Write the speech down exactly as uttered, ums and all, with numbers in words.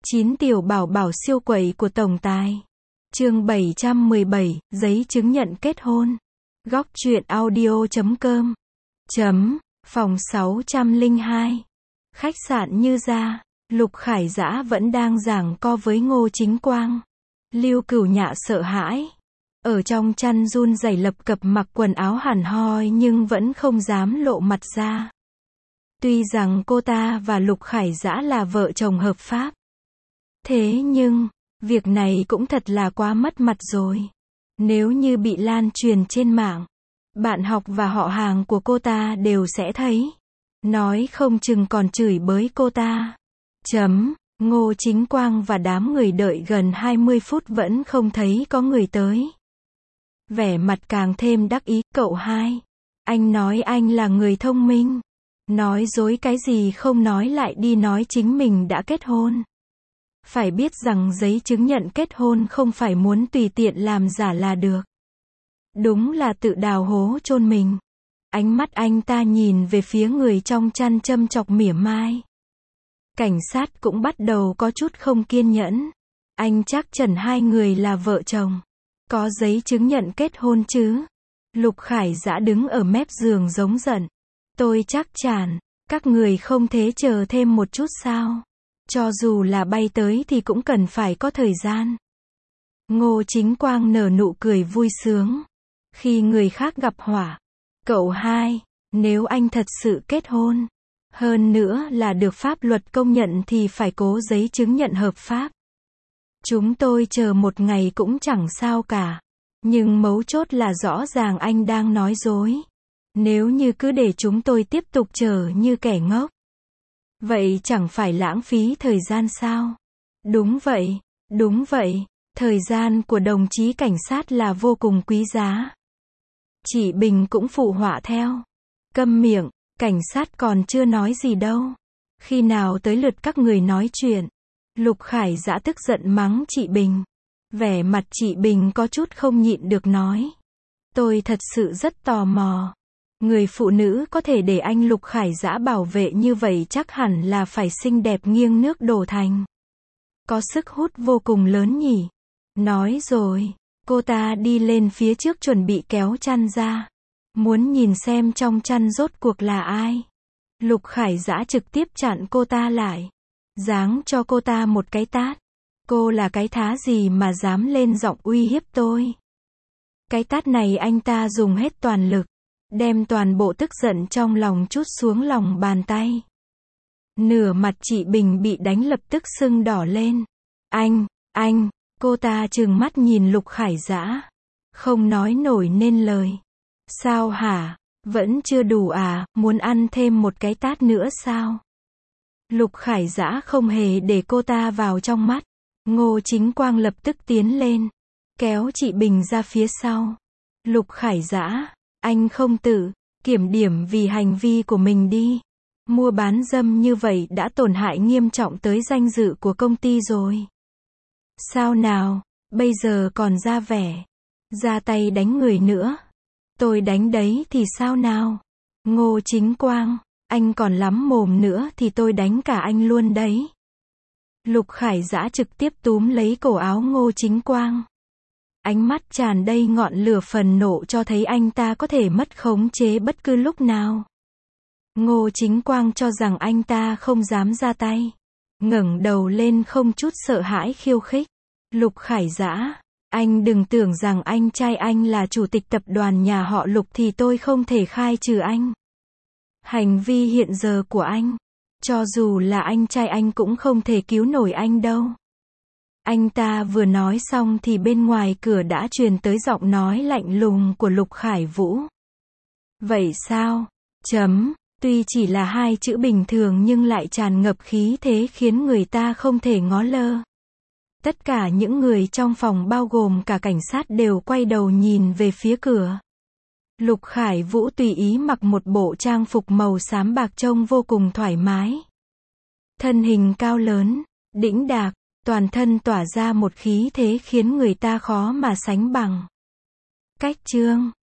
chín Tiểu bảo bảo siêu quậy của tổng tài. Chương bảy trăm mười bảy, giấy chứng nhận kết hôn. Góc truyện audio chấm com. Chấm, phòng sáu trăm lẻ hai. Khách sạn Như Gia, Lục Khải Dã vẫn đang giằng co với Ngô Chính Quang. Lưu Cửu Nhạ sợ hãi. Ở trong chăn run rẩy lập cập mặc quần áo hẳn hoi nhưng vẫn không dám lộ mặt ra. Tuy rằng cô ta và Lục Khải Dã là vợ chồng hợp pháp. Thế nhưng, việc này cũng thật là quá mất mặt rồi. Nếu như bị lan truyền trên mạng, bạn học và họ hàng của cô ta đều sẽ thấy. Nói không chừng còn chửi bới cô ta. Chấm, Ngô Chính Quang và đám người đợi gần hai mươi phút vẫn không thấy có người tới. Vẻ mặt càng thêm đắc ý, cậu hai. Anh nói anh là người thông minh. Nói dối cái gì không nói lại đi nói chính mình đã kết hôn. Phải biết rằng giấy chứng nhận kết hôn không phải muốn tùy tiện làm giả là được. Đúng là tự đào hố chôn mình. Ánh mắt anh ta nhìn về phía người trong chăn châm chọc mỉa mai. Cảnh sát cũng bắt đầu có chút không kiên nhẫn. Anh chắc chắn hai người là vợ chồng. Có giấy chứng nhận kết hôn chứ? Lục Khải Dã đứng ở mép giường giống giận. Tôi chắc chắn, các người không thể chờ thêm một chút sao? Cho dù là bay tới thì cũng cần phải có thời gian. Ngô Chính Quang nở nụ cười vui sướng. Khi người khác gặp họa. Cậu hai, nếu anh thật sự kết hôn, hơn nữa là được pháp luật công nhận thì phải cố giấy chứng nhận hợp pháp. Chúng tôi chờ một ngày cũng chẳng sao cả. Nhưng mấu chốt là rõ ràng anh đang nói dối. Nếu như cứ để chúng tôi tiếp tục chờ như kẻ ngốc, vậy chẳng phải lãng phí thời gian sao? Đúng vậy, đúng vậy, thời gian của đồng chí cảnh sát là vô cùng quý giá. Chị Bình cũng phụ họa theo. Câm miệng, cảnh sát còn chưa nói gì đâu. Khi nào tới lượt các người nói chuyện? Lục Khải Dã tức giận mắng chị Bình. Vẻ mặt chị Bình có chút không nhịn được nói. Tôi thật sự rất tò mò. Người phụ nữ có thể để anh Lục Khải Dã bảo vệ như vậy chắc hẳn là phải xinh đẹp nghiêng nước đổ thành. Có sức hút vô cùng lớn nhỉ. Nói rồi, cô ta đi lên phía trước chuẩn bị kéo chăn ra. Muốn nhìn xem trong chăn rốt cuộc là ai. Lục Khải Dã trực tiếp chặn cô ta lại. Giáng cho cô ta một cái tát. Cô là cái thá gì mà dám lên giọng uy hiếp tôi. Cái tát này anh ta dùng hết toàn lực. Đem toàn bộ tức giận trong lòng trút xuống lòng bàn tay. Nửa mặt chị Bình bị đánh lập tức sưng đỏ lên. Anh, anh, cô ta trừng mắt nhìn Lục Khải Dã. Không nói nổi nên lời. Sao hả, vẫn chưa đủ à, muốn ăn thêm một cái tát nữa sao? Lục Khải Dã không hề để cô ta vào trong mắt. Ngô Chính Quang lập tức tiến lên. Kéo chị Bình ra phía sau. Lục Khải Dã, anh không tự kiểm điểm vì hành vi của mình đi. Mua bán dâm như vậy đã tổn hại nghiêm trọng tới danh dự của công ty rồi. Sao nào, bây giờ còn ra vẻ, ra tay đánh người nữa. Tôi đánh đấy thì sao nào? Ngô Chính Quang, anh còn lắm mồm nữa thì tôi đánh cả anh luôn đấy. Lục Khải Dã trực tiếp túm lấy cổ áo Ngô Chính Quang. Ánh mắt tràn đầy ngọn lửa phần nộ cho thấy anh ta có thể mất khống chế bất cứ lúc nào. Ngô Chính Quang cho rằng anh ta không dám ra tay. Ngẩng đầu lên không chút sợ hãi khiêu khích. Lục Khải Dã, anh đừng tưởng rằng anh trai anh là chủ tịch tập đoàn nhà họ Lục thì tôi không thể khai trừ anh. Hành vi hiện giờ của anh, cho dù là anh trai anh cũng không thể cứu nổi anh đâu. Anh ta vừa nói xong thì bên ngoài cửa đã truyền tới giọng nói lạnh lùng của Lục Khải Vũ. Vậy sao? Chấm, tuy chỉ là hai chữ bình thường nhưng lại tràn ngập khí thế khiến người ta không thể ngó lơ. Tất cả những người trong phòng bao gồm cả cảnh sát đều quay đầu nhìn về phía cửa. Lục Khải Vũ tùy ý mặc một bộ trang phục màu xám bạc trông vô cùng thoải mái. Thân hình cao lớn, đĩnh đạc, toàn thân tỏa ra một khí thế khiến người ta khó mà sánh bằng. Cách chương